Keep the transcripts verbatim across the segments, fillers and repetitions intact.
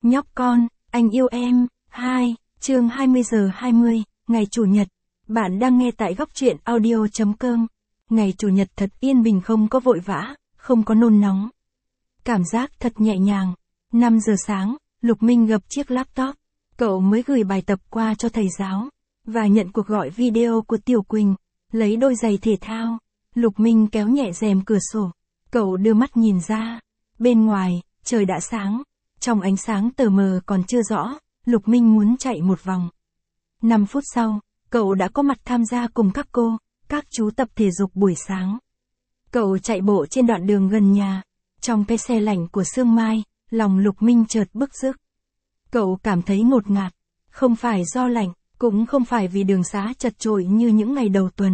Nhóc con, anh yêu em. hai, chương hai mươi giờ hai mươi, ngày Chủ nhật. Bạn đang nghe tại góc truyện audio.com. Ngày Chủ nhật thật yên bình, không có vội vã, không có nôn nóng. Cảm giác thật nhẹ nhàng. năm giờ sáng, Lục Minh gập chiếc laptop. Cậu mới gửi bài tập qua cho thầy giáo. Và nhận cuộc gọi video của Tiểu Quỳnh. Lấy đôi giày thể thao. Lục Minh kéo nhẹ rèm cửa sổ. Cậu đưa mắt nhìn ra. Bên ngoài, trời đã sáng. Trong ánh sáng tờ mờ còn chưa rõ, Lục Minh muốn chạy một vòng. năm phút sau, cậu đã có mặt tham gia cùng các cô, các chú tập thể dục buổi sáng. Cậu chạy bộ trên đoạn đường gần nhà. Trong cái xe lạnh của sương mai, lòng Lục Minh chợt bức rứt. Cậu cảm thấy ngột ngạt, không phải do lạnh, cũng không phải vì đường xá chật chội như những ngày đầu tuần,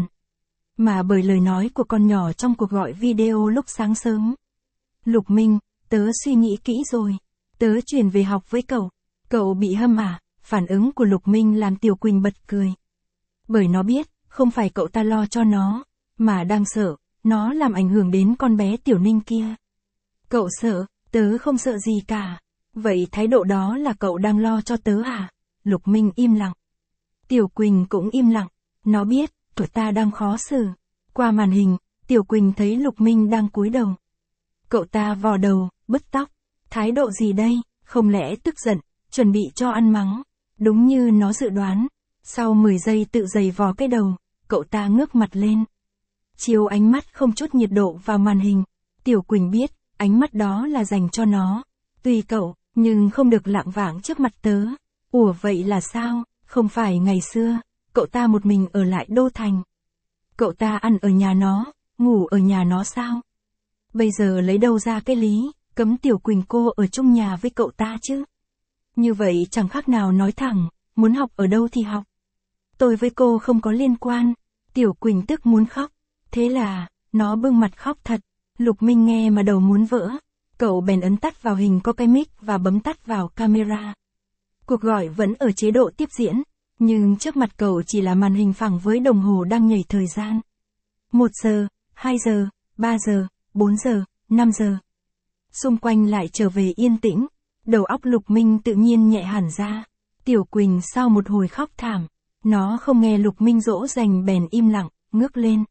mà bởi lời nói của con nhỏ trong cuộc gọi video lúc sáng sớm. Lục Minh, tớ suy nghĩ kỹ rồi. Tớ chuyển về học với cậu. Cậu bị hâm à? Phản ứng của Lục Minh làm Tiểu Quỳnh bật cười. Bởi nó biết, không phải cậu ta lo cho nó, mà đang sợ, nó làm ảnh hưởng đến con bé Tiểu Ninh kia. Cậu sợ, tớ không sợ gì cả. Vậy thái độ đó là cậu đang lo cho tớ à? Lục Minh im lặng. Tiểu Quỳnh cũng im lặng. Nó biết, cậu ta đang khó xử. Qua màn hình, Tiểu Quỳnh thấy Lục Minh đang cúi đầu. Cậu ta vò đầu, bứt tóc. Thái độ gì đây? Không lẽ tức giận, chuẩn bị cho ăn mắng? Đúng như nó dự đoán. Sau mười giây tự giày vò cái đầu, cậu ta ngước mặt lên. Chiếu ánh mắt không chút nhiệt độ vào màn hình. Tiểu Quỳnh biết, ánh mắt đó là dành cho nó. Tùy cậu, nhưng không được lạng vạng trước mặt tớ. Ủa vậy là sao? Không phải ngày xưa, cậu ta một mình ở lại Đô Thành. Cậu ta ăn ở nhà nó, ngủ ở nhà nó sao? Bây giờ lấy đâu ra cái lý cấm Tiểu Quỳnh cô ở chung nhà với cậu ta chứ? Như vậy chẳng khác nào nói thẳng, muốn học ở đâu thì học. Tôi với cô không có liên quan. Tiểu Quỳnh tức muốn khóc. Thế là, nó bưng mặt khóc thật. Lục Minh nghe mà đầu muốn vỡ. Cậu bèn ấn tắt vào hình có cái mic và bấm tắt vào camera. Cuộc gọi vẫn ở chế độ tiếp diễn, nhưng trước mặt cậu chỉ là màn hình phẳng với đồng hồ đang nhảy thời gian. một giờ, hai giờ, ba giờ, bốn giờ, năm giờ. Xung quanh lại trở về yên tĩnh, đầu óc Lục Minh tự nhiên nhẹ hẳn ra. Tiểu Quỳnh sau một hồi khóc thảm, nó không nghe Lục Minh dỗ dành bèn im lặng, ngước lên.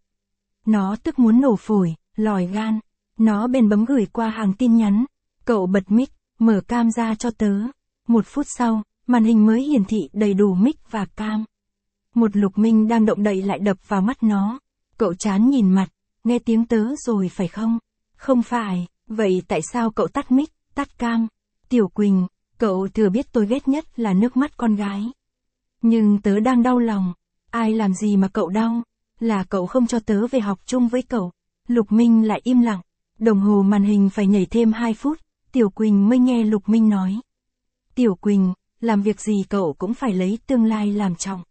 Nó tức muốn nổ phổi, lòi gan, nó bèn bấm gửi qua hàng tin nhắn. Cậu bật mic, mở cam ra cho tớ. Một phút sau, màn hình mới hiển thị đầy đủ mic và cam. Một Lục Minh đang động đậy lại đập vào mắt nó. Cậu chán nhìn mặt, nghe tiếng tớ rồi phải không? Không phải. Vậy tại sao cậu tắt mic, tắt cam? Tiểu Quỳnh, cậu thừa biết tôi ghét nhất là nước mắt con gái. Nhưng tớ đang đau lòng. Ai làm gì mà cậu đau? Là cậu không cho tớ về học chung với cậu. Lục Minh lại im lặng. Đồng hồ màn hình phải nhảy thêm hai phút. Tiểu Quỳnh mới nghe Lục Minh nói. Tiểu Quỳnh, làm việc gì cậu cũng phải lấy tương lai làm trọng.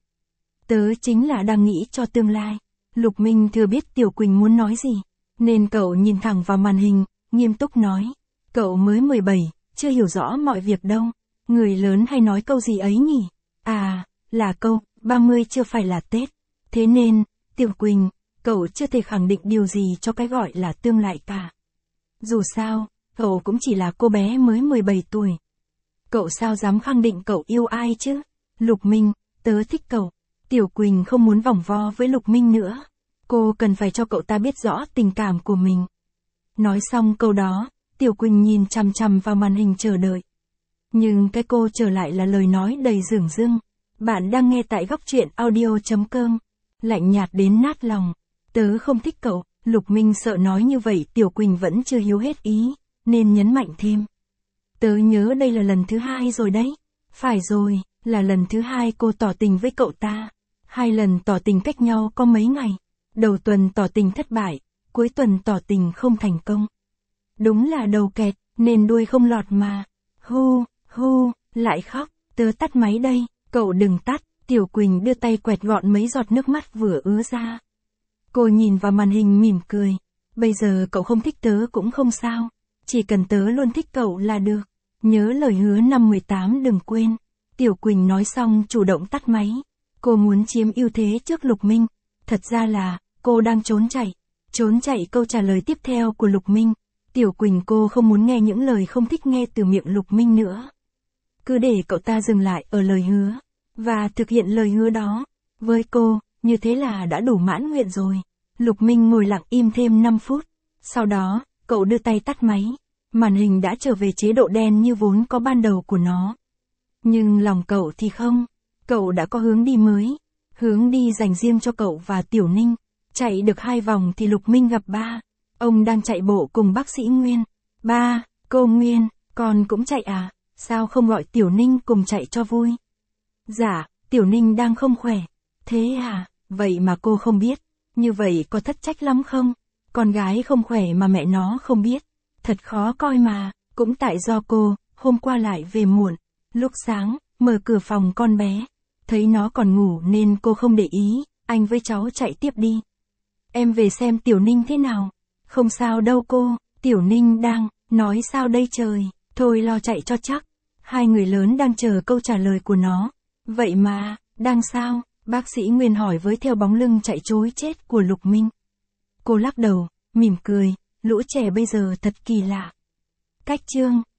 Tớ chính là đang nghĩ cho tương lai. Lục Minh thừa biết Tiểu Quỳnh muốn nói gì, nên cậu nhìn thẳng vào màn hình, nghiêm túc nói. Cậu mới mười bảy, chưa hiểu rõ mọi việc đâu. Người lớn hay nói câu gì ấy nhỉ? À, là câu, ba mươi chưa phải là Tết. Thế nên, Tiểu Quỳnh, cậu chưa thể khẳng định điều gì cho cái gọi là tương lai cả. Dù sao, cậu cũng chỉ là cô bé mới mười bảy tuổi. Cậu sao dám khẳng định cậu yêu ai chứ? Lục Minh, tớ thích cậu. Tiểu Quỳnh không muốn vòng vo với Lục Minh nữa. Cô cần phải cho cậu ta biết rõ tình cảm của mình. Nói xong câu đó, Tiểu Quỳnh nhìn chằm chằm vào màn hình chờ đợi. Nhưng cái cô trở lại là lời nói đầy dửng dưng. Bạn đang nghe tại góc truyện audio.com. Lạnh nhạt đến nát lòng. Tớ không thích cậu. Lục Minh sợ nói như vậy Tiểu Quỳnh vẫn chưa hiếu hết ý, nên nhấn mạnh thêm. Tớ nhớ đây là lần thứ hai rồi đấy. Phải rồi, là lần thứ hai cô tỏ tình với cậu ta. Hai lần tỏ tình cách nhau có mấy ngày. Đầu tuần tỏ tình thất bại, cuối tuần tỏ tình không thành công. Đúng là đầu kẹt, nên đuôi không lọt mà. Hu, hu, lại khóc. Tớ tắt máy đây. Cậu đừng tắt. Tiểu Quỳnh đưa tay quẹt gọn mấy giọt nước mắt vừa ứa ra. Cô nhìn vào màn hình mỉm cười. Bây giờ cậu không thích tớ cũng không sao. Chỉ cần tớ luôn thích cậu là được. Nhớ lời hứa năm mười tám đừng quên. Tiểu Quỳnh nói xong chủ động tắt máy. Cô muốn chiếm ưu thế trước Lục Minh. Thật ra là, cô đang trốn chạy. Trốn chạy câu trả lời tiếp theo của Lục Minh. Tiểu Quỳnh cô không muốn nghe những lời không thích nghe từ miệng Lục Minh nữa. cứ để cậu ta dừng lại ở lời hứa, và thực hiện lời hứa đó. Với cô, như thế là đã đủ mãn nguyện rồi. Lục Minh ngồi lặng im thêm năm phút. Sau đó, cậu đưa tay tắt máy. Màn hình đã trở về chế độ đen như vốn có ban đầu của nó. Nhưng lòng cậu thì không. Cậu đã có hướng đi mới. Hướng đi dành riêng cho cậu và Tiểu Ninh. Chạy được hai vòng thì Lục Minh gặp ba. Ông đang chạy bộ cùng bác sĩ Nguyên. Ba, cô Nguyên, con cũng chạy à? Sao không gọi Tiểu Ninh cùng chạy cho vui? Dạ, Tiểu Ninh đang không khỏe. Thế à, vậy mà cô không biết. Như vậy có thất trách lắm không? Con gái không khỏe mà mẹ nó không biết. Thật khó coi mà, cũng tại do cô, hôm qua lại về muộn. Lúc sáng, mở cửa phòng con bé. Thấy nó còn ngủ nên cô không để ý, anh với cháu chạy tiếp đi. Em về xem Tiểu Ninh thế nào. Không sao đâu cô, Tiểu Ninh đang, nói sao đây trời, thôi lo chạy cho chắc. Hai người lớn đang chờ câu trả lời của nó. Vậy mà, đang sao? Bác sĩ Nguyên hỏi với theo bóng lưng chạy trối chết của Lục Minh. Cô lắc đầu, mỉm cười, lũ trẻ bây giờ thật kỳ lạ. Cách chương